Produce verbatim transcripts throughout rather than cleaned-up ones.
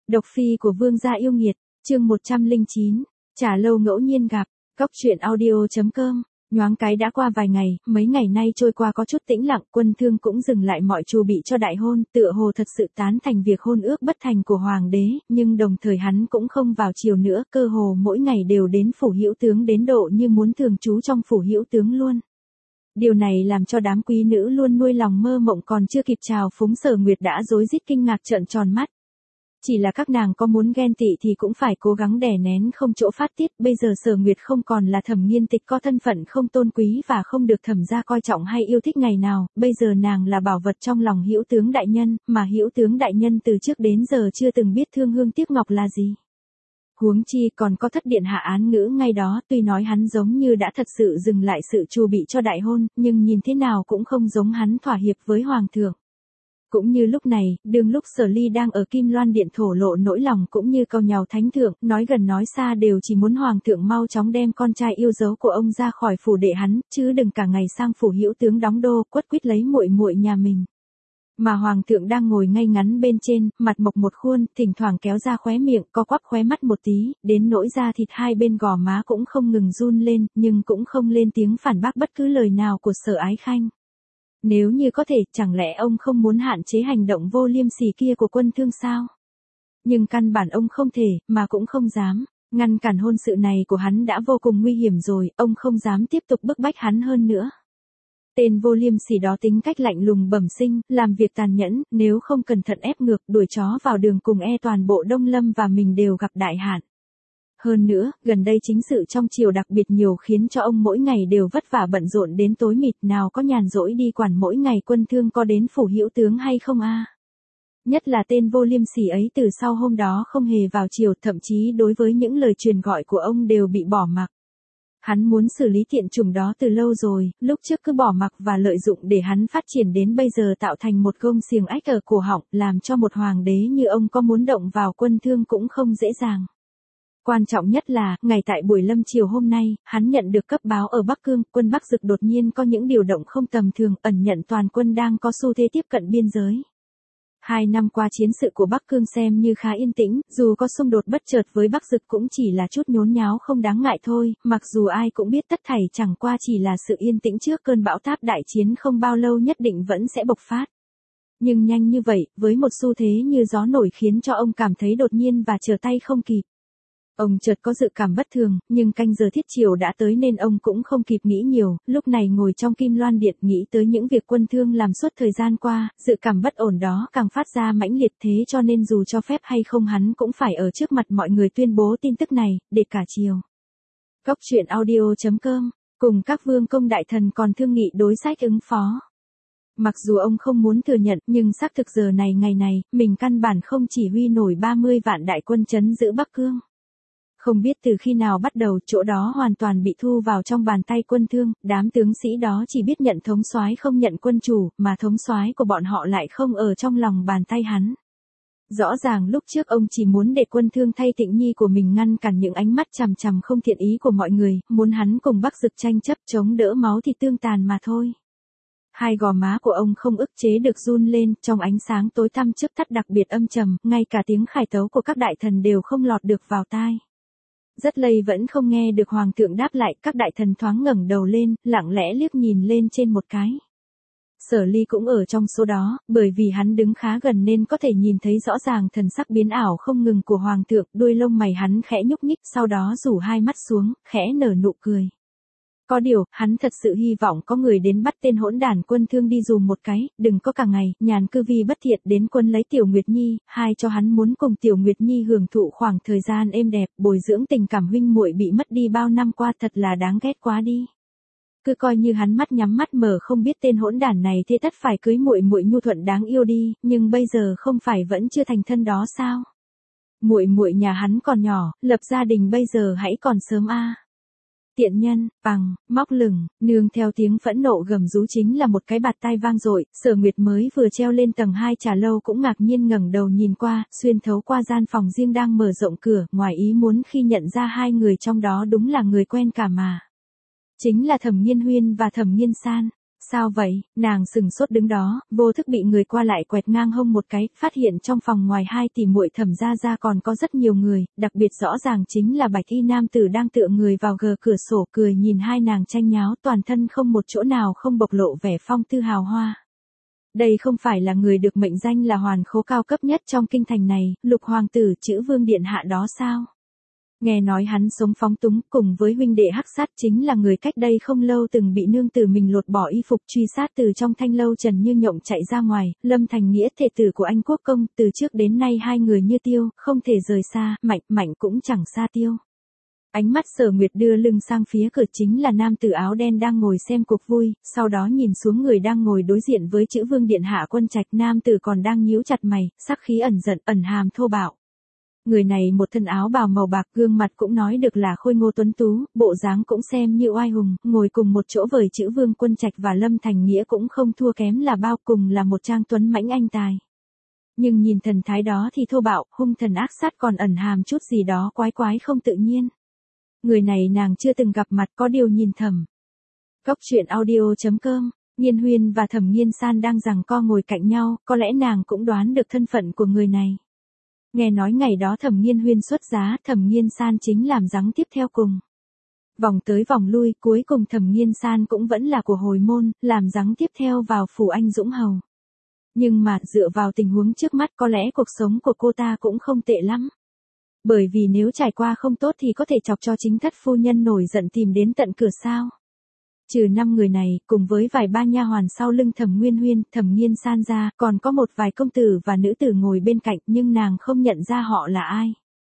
Độc phi của vương gia yêu nghiệt, chương một trăm lẻ chín, Trà lâu ngẫu nhiên gặp, Cốc truyện audio chấm com. Nhoáng cái đã qua vài ngày, mấy ngày nay trôi qua có chút tĩnh lặng, Quân Thương cũng dừng lại mọi chu bị cho đại hôn, tựa hồ thật sự tán thành việc hôn ước bất thành của hoàng đế, nhưng đồng thời hắn cũng không vào chiều nữa, cơ hồ mỗi ngày đều đến phủ hữu tướng đến độ như muốn thường trú trong phủ hữu tướng luôn. Điều này làm cho đám quý nữ luôn nuôi lòng mơ mộng còn chưa kịp chào phúng Sở Nguyệt đã rối rít kinh ngạc trợn tròn mắt. Chỉ là các nàng có muốn ghen tị thì cũng phải cố gắng đè nén không chỗ phát tiết, bây giờ Sở Nguyệt không còn là Thẩm Nghiên Tịch có thân phận không tôn quý và không được thẩm gia coi trọng hay yêu thích ngày nào, bây giờ nàng là bảo vật trong lòng hữu tướng đại nhân, mà hữu tướng đại nhân từ trước đến giờ chưa từng biết thương hương tiếc ngọc là gì. Huống chi còn có thất điện hạ án ngữ ngay đó, tuy nói hắn giống như đã thật sự dừng lại sự chu bị cho đại hôn, nhưng nhìn thế nào cũng không giống hắn thỏa hiệp với hoàng thượng. Cũng như lúc này, đương lúc Sở Ly đang ở Kim Loan Điện thổ lộ nỗi lòng cũng như cầu nhàu thánh thượng, nói gần nói xa đều chỉ muốn hoàng thượng mau chóng đem con trai yêu dấu của ông ra khỏi phủ đệ hắn, chứ đừng cả ngày sang phủ hữu tướng đóng đô, quất quýt lấy muội muội nhà mình. Mà hoàng thượng đang ngồi ngay ngắn bên trên, mặt mộc một khuôn, thỉnh thoảng kéo ra khóe miệng, co quắp khóe mắt một tí, đến nỗi da thịt hai bên gò má cũng không ngừng run lên, nhưng cũng không lên tiếng phản bác bất cứ lời nào của Sở Ái Khanh. Nếu như có thể, chẳng lẽ ông không muốn hạn chế hành động vô liêm sỉ kia của Quân Thương sao? Nhưng căn bản ông không thể, mà cũng không dám. Ngăn cản hôn sự này của hắn đã vô cùng nguy hiểm rồi, ông không dám tiếp tục bức bách hắn hơn nữa. Tên vô liêm sỉ đó tính cách lạnh lùng bẩm sinh, làm việc tàn nhẫn, nếu không cẩn thận ép ngược, đuổi chó vào đường cùng e toàn bộ Đông Lâm và mình đều gặp đại hạn. Hơn nữa, gần đây chính sự trong triều đặc biệt nhiều khiến cho ông mỗi ngày đều vất vả bận rộn đến tối mịt, nào có nhàn rỗi đi quản mỗi ngày Quân Thương có đến phủ hữu tướng hay không a? Nhất là tên vô liêm sỉ ấy từ sau hôm đó không hề vào triều, thậm chí đối với những lời truyền gọi của ông đều bị bỏ mặc. Hắn muốn xử lý tiện chủng đó từ lâu rồi, lúc trước cứ bỏ mặc và lợi dụng để hắn phát triển đến bây giờ tạo thành một gông xiềng ách ở cổ họng, làm cho một hoàng đế như ông có muốn động vào Quân Thương cũng không dễ dàng. Quan trọng nhất là, ngày tại buổi lâm chiều hôm nay, hắn nhận được cấp báo ở Bắc Cương, quân Bắc Dực đột nhiên có những điều động không tầm thường, ẩn nhận toàn quân đang có xu thế tiếp cận biên giới. Hai năm qua chiến sự của Bắc Cương xem như khá yên tĩnh, dù có xung đột bất chợt với Bắc Dực cũng chỉ là chút nhốn nháo không đáng ngại thôi, mặc dù ai cũng biết tất thảy chẳng qua chỉ là sự yên tĩnh trước cơn bão táp đại chiến không bao lâu nhất định vẫn sẽ bộc phát. Nhưng nhanh như vậy, với một xu thế như gió nổi khiến cho ông cảm thấy đột nhiên và trở tay không kịp. Ông chợt có dự cảm bất thường, nhưng canh giờ thiết chiều đã tới nên ông cũng không kịp nghĩ nhiều, lúc này ngồi trong Kim Loan Điện nghĩ tới những việc Quân Thương làm suốt thời gian qua, dự cảm bất ổn đó càng phát ra mãnh liệt, thế cho nên dù cho phép hay không hắn cũng phải ở trước mặt mọi người tuyên bố tin tức này, để cả chiều. Cốc truyện audio chấm com, cùng các vương công đại thần còn thương nghị đối sách ứng phó. Mặc dù ông không muốn thừa nhận, nhưng xác thực giờ này ngày này, mình căn bản không chỉ huy nổi ba mươi vạn đại quân trấn giữ Bắc Cương. Không biết từ khi nào bắt đầu, chỗ đó hoàn toàn bị thu vào trong bàn tay Quân Thương, đám tướng sĩ đó chỉ biết nhận thống soái không nhận quân chủ, mà thống soái của bọn họ lại không ở trong lòng bàn tay hắn. Rõ ràng lúc trước ông chỉ muốn để Quân Thương thay Tịnh Nhi của mình ngăn cản những ánh mắt chằm chằm không thiện ý của mọi người, muốn hắn cùng Bắc Dực tranh chấp chống đỡ máu thịt tương tàn mà thôi. Hai gò má của ông không ức chế được run lên, trong ánh sáng tối tăm chớp tắt đặc biệt âm trầm, ngay cả tiếng khải tấu của các đại thần đều không lọt được vào tai. Rất lây vẫn không nghe được hoàng thượng đáp lại, các đại thần thoáng ngẩng đầu lên, lặng lẽ liếc nhìn lên trên một cái. Sở Ly cũng ở trong số đó, bởi vì hắn đứng khá gần nên có thể nhìn thấy rõ ràng thần sắc biến ảo không ngừng của hoàng thượng, đuôi lông mày hắn khẽ nhúc nhích, sau đó rủ hai mắt xuống, khẽ nở nụ cười. Có điều, hắn thật sự hy vọng có người đến bắt tên hỗn đản Quân Thương đi dù một cái, đừng có cả ngày, nhàn cư vi bất thiện đến quân lấy Tiểu Nguyệt Nhi, hai cho hắn muốn cùng Tiểu Nguyệt Nhi hưởng thụ khoảng thời gian êm đẹp, bồi dưỡng tình cảm huynh muội bị mất đi bao năm qua thật là đáng ghét quá đi. Cứ coi như hắn mắt nhắm mắt mở không biết tên hỗn đản này thế tất phải cưới muội muội nhu thuận đáng yêu đi, nhưng bây giờ không phải vẫn chưa thành thân đó sao? Muội muội nhà hắn còn nhỏ, lập gia đình bây giờ hãy còn sớm a. Tiện nhân, bằng, móc lửng, nương theo tiếng phẫn nộ gầm rú chính là một cái bạt tai vang dội, Sở Nguyệt mới vừa treo lên tầng hai trà lâu cũng ngạc nhiên ngẩng đầu nhìn qua, xuyên thấu qua gian phòng riêng đang mở rộng cửa, ngoài ý muốn khi nhận ra hai người trong đó đúng là người quen cả mà. Chính là Thẩm Nghiên Huyên và Thẩm Nghiên San. Sao vậy, nàng sừng sốt đứng đó, vô thức bị người qua lại quẹt ngang hông một cái, phát hiện trong phòng ngoài hai tỷ muội Thẩm gia gia còn có rất nhiều người, đặc biệt rõ ràng chính là bạch y nam tử đang tựa người vào gờ cửa sổ cười nhìn hai nàng tranh nháo, toàn thân không một chỗ nào không bộc lộ vẻ phong tư hào hoa. Đây không phải là người được mệnh danh là hoàn khố cao cấp nhất trong kinh thành này, Lục hoàng tử Chữ Vương điện hạ đó sao? Nghe nói hắn sống phóng túng cùng với huynh đệ hắc sát chính là người cách đây không lâu từng bị nương tử mình lột bỏ y phục truy sát từ trong thanh lâu Trần Như Nhộng chạy ra ngoài, Lâm Thành Nghĩa thê tử của anh quốc công, từ trước đến nay hai người như tiêu, không thể rời xa, Mạnh Mạnh cũng chẳng xa tiêu. Ánh mắt Sở Nguyệt đưa lưng sang phía cửa chính là nam tử áo đen đang ngồi xem cuộc vui, sau đó nhìn xuống người đang ngồi đối diện với Chữ Vương điện hạ Quân Trạch, nam tử còn đang nhíu chặt mày, sắc khí ẩn giận, ẩn hàm thô bạo. Người này một thân áo bào màu bạc, gương mặt cũng nói được là khôi ngô tuấn tú, bộ dáng cũng xem như oai hùng, ngồi cùng một chỗ với Chữ Vương Quân Trạch và Lâm Thành Nghĩa cũng không thua kém là bao, cùng là một trang tuấn mãnh anh tài. Nhưng nhìn thần thái đó thì thô bạo, hung thần ác sát, còn ẩn hàm chút gì đó quái quái không tự nhiên. Người này nàng chưa từng gặp mặt, có điều nhìn thầm. Cốc truyện audio chấm com, Nghiên Huyên và Thẩm Nghiên San đang giằng co ngồi cạnh nhau, có lẽ nàng cũng đoán được thân phận của người này. Nghe nói ngày đó Thẩm Nghiên Huyên xuất giá, Thẩm Nghiên San chính làm giáng tiếp theo cùng. Vòng tới vòng lui, cuối cùng Thẩm Nghiên San cũng vẫn là của hồi môn, làm giáng tiếp theo vào phủ anh Dũng Hầu. Nhưng mà, dựa vào tình huống trước mắt có lẽ cuộc sống của cô ta cũng không tệ lắm. Bởi vì nếu trải qua không tốt thì có thể chọc cho chính thất phu nhân nổi giận tìm đến tận cửa sao. Trừ năm người này, cùng với vài ba nha hoàn sau lưng Thẩm Nguyên Huyên, Thẩm Nghiên San ra, còn có một vài công tử và nữ tử ngồi bên cạnh, nhưng nàng không nhận ra họ là ai.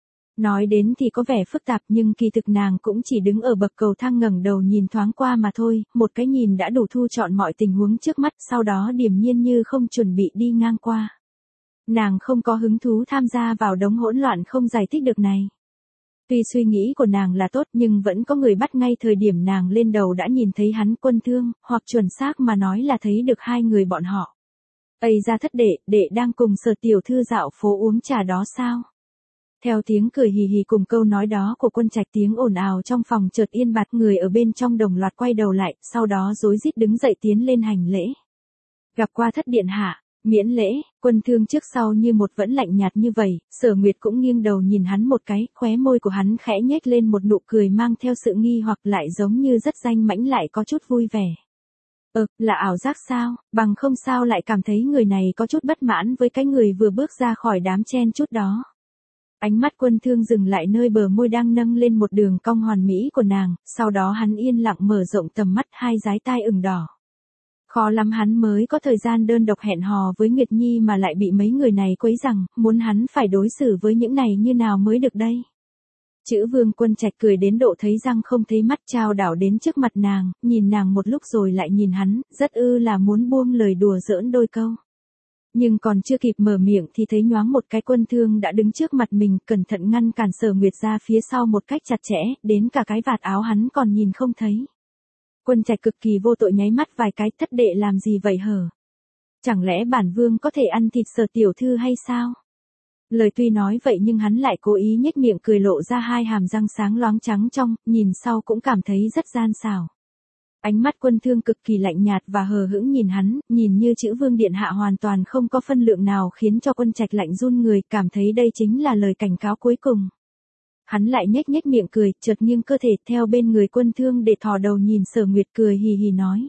Nói đến thì có vẻ phức tạp, nhưng kỳ thực nàng cũng chỉ đứng ở bậc cầu thang ngẩng đầu nhìn thoáng qua mà thôi, một cái nhìn đã đủ thu chọn mọi tình huống trước mắt, sau đó điềm nhiên như không chuẩn bị đi ngang qua. Nàng không có hứng thú tham gia vào đống hỗn loạn không giải thích được này. Tuy suy nghĩ của nàng là tốt nhưng vẫn có người bắt ngay thời điểm nàng lên đầu đã nhìn thấy hắn, Quân Thương, hoặc chuẩn xác mà nói là thấy được hai người bọn họ. Ây ra thất đệ, đệ đang cùng Sở tiểu thư dạo phố uống trà đó sao? Theo tiếng cười hì hì cùng câu nói đó của Quân Trạch, tiếng ồn ào trong phòng chợt yên bặt, người ở bên trong đồng loạt quay đầu lại, sau đó rối rít đứng dậy tiến lên hành lễ. Gặp qua thất điện hạ. Miễn lễ, Quân Thương trước sau như một vẫn lạnh nhạt như vậy, Sở Nguyệt cũng nghiêng đầu nhìn hắn một cái, khóe môi của hắn khẽ nhếch lên một nụ cười mang theo sự nghi hoặc, lại giống như rất danh mãnh lại có chút vui vẻ. Ờ, là ảo giác sao, bằng không sao lại cảm thấy người này có chút bất mãn với cái người vừa bước ra khỏi đám chen chút đó. Ánh mắt Quân Thương dừng lại nơi bờ môi đang nâng lên một đường cong hoàn mỹ của nàng, sau đó hắn yên lặng mở rộng tầm mắt, hai dái tai ửng đỏ. Khó lắm hắn mới có thời gian đơn độc hẹn hò với Nguyệt Nhi mà lại bị mấy người này quấy rằng, muốn hắn phải đối xử với những này như nào mới được đây. Chữ Vương Quân Trạch cười đến độ thấy răng không thấy mắt, trao đảo đến trước mặt nàng, nhìn nàng một lúc rồi lại nhìn hắn, rất ư là muốn buông lời đùa giỡn đôi câu. Nhưng còn chưa kịp mở miệng thì thấy nhoáng một cái Quân Thương đã đứng trước mặt mình, cẩn thận ngăn cản Sở Nguyệt ra phía sau một cách chặt chẽ, đến cả cái vạt áo hắn còn nhìn không thấy. Quân Trạch cực kỳ vô tội nháy mắt vài cái, thất đệ làm gì vậy hở? Chẳng lẽ bản vương có thể ăn thịt Sở tiểu thư hay sao? Lời tuy nói vậy nhưng hắn lại cố ý nhếch miệng cười lộ ra hai hàm răng sáng loáng trắng trong, nhìn sau cũng cảm thấy rất gian xảo. Ánh mắt Quân Thương cực kỳ lạnh nhạt và hờ hững nhìn hắn, nhìn như Chữ Vương điện hạ hoàn toàn không có phân lượng nào, khiến cho Quân Trạch lạnh run người, cảm thấy đây chính là lời cảnh cáo cuối cùng. Hắn lại nhếch nhếch miệng cười, chợt nghiêng cơ thể theo bên người Quân Thương để thò đầu nhìn Sở Nguyệt, cười hì hì nói.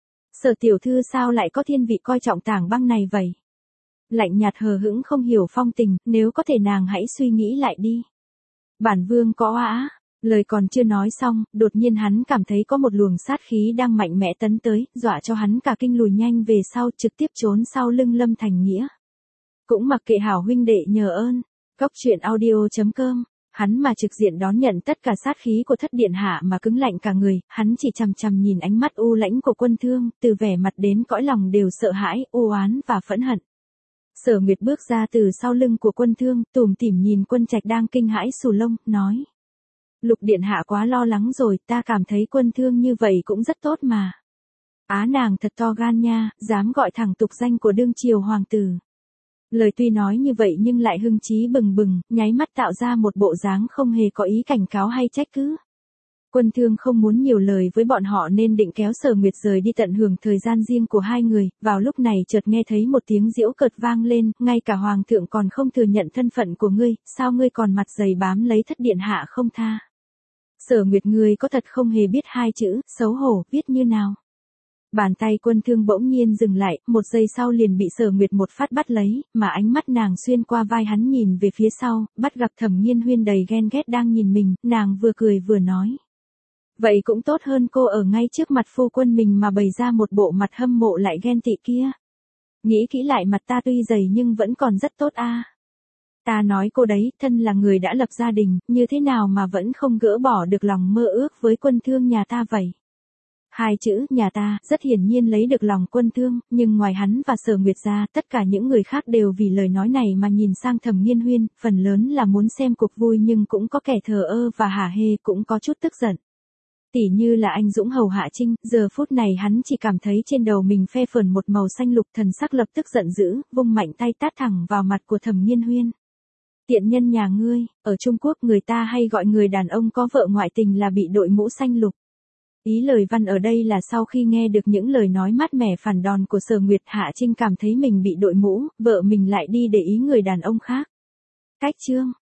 Sở tiểu thư sao lại có thiên vị coi trọng tảng băng này vậy? Lạnh nhạt hờ hững không hiểu phong tình, nếu có thể nàng hãy suy nghĩ lại đi. Bản vương có oa. Lời còn chưa nói xong, đột nhiên hắn cảm thấy có một luồng sát khí đang mạnh mẽ tấn tới, dọa cho hắn cả kinh lùi nhanh về sau, trực tiếp trốn sau lưng Lâm Thành Nghĩa. Cũng mặc kệ hảo huynh đệ nhờ ơn. Cốc truyện audio chấm com. Hắn mà trực diện đón nhận tất cả sát khí của thất điện hạ mà cứng lạnh cả người, hắn chỉ chằm chằm nhìn ánh mắt u lãnh của Quân Thương, từ vẻ mặt đến cõi lòng đều sợ hãi, u oán và phẫn hận. Sở Nguyệt bước ra từ sau lưng của Quân Thương, tủm tỉm nhìn Quân Trạch đang kinh hãi xù lông, nói. Lục điện hạ quá lo lắng rồi, ta cảm thấy Quân Thương như vậy cũng rất tốt mà. Á nàng thật to gan nha, dám gọi thẳng tục danh của đương triều hoàng tử. Lời tuy nói như vậy nhưng lại hưng chí bừng bừng, nháy mắt tạo ra một bộ dáng không hề có ý cảnh cáo hay trách cứ. Quân Thương không muốn nhiều lời với bọn họ nên định kéo Sở Nguyệt rời đi tận hưởng thời gian riêng của hai người, vào lúc này chợt nghe thấy một tiếng giễu cợt vang lên, ngay cả hoàng thượng còn không thừa nhận thân phận của ngươi, sao ngươi còn mặt dày bám lấy thất điện hạ không tha. Sở Nguyệt, ngươi có thật không hề biết hai chữ, xấu hổ, viết như nào? Bàn tay Quân Thương bỗng nhiên dừng lại, một giây sau liền bị Sở Nguyệt một phát bắt lấy, mà ánh mắt nàng xuyên qua vai hắn nhìn về phía sau, bắt gặp Thẩm Nghiên Huyên đầy ghen ghét đang nhìn mình, nàng vừa cười vừa nói. Vậy cũng tốt hơn cô ở ngay trước mặt phu quân mình mà bày ra một bộ mặt hâm mộ lại ghen tị kia. Nghĩ kỹ lại, mặt ta tuy dày nhưng vẫn còn rất tốt a. À. Ta nói cô đấy, thân là người đã lập gia đình, như thế nào mà vẫn không gỡ bỏ được lòng mơ ước với Quân Thương nhà ta vậy? Hai chữ nhà ta rất hiển nhiên lấy được lòng Quân Thương, nhưng ngoài hắn và Sở Nguyệt ra, tất cả những người khác đều vì lời nói này mà nhìn sang Thẩm Nghiên Huyên, phần lớn là muốn xem cuộc vui nhưng cũng có kẻ thờ ơ và hả hê, cũng có chút tức giận. Tỉ như là anh Dũng hầu Hạ Trinh, giờ phút này hắn chỉ cảm thấy trên đầu mình phe phởn một màu xanh lục, thần sắc lập tức giận dữ, vung mạnh tay tát thẳng vào mặt của Thẩm Nghiên Huyên. Tiện nhân nhà ngươi, ở Trung Quốc người ta hay gọi người đàn ông có vợ ngoại tình là bị đội mũ xanh lục. Ý lời văn ở đây là sau khi nghe được những lời nói mát mẻ phản đòn của Sở Nguyệt, Hạ Trinh cảm thấy mình bị đội mũ, vợ mình lại đi để ý người đàn ông khác. Cách chương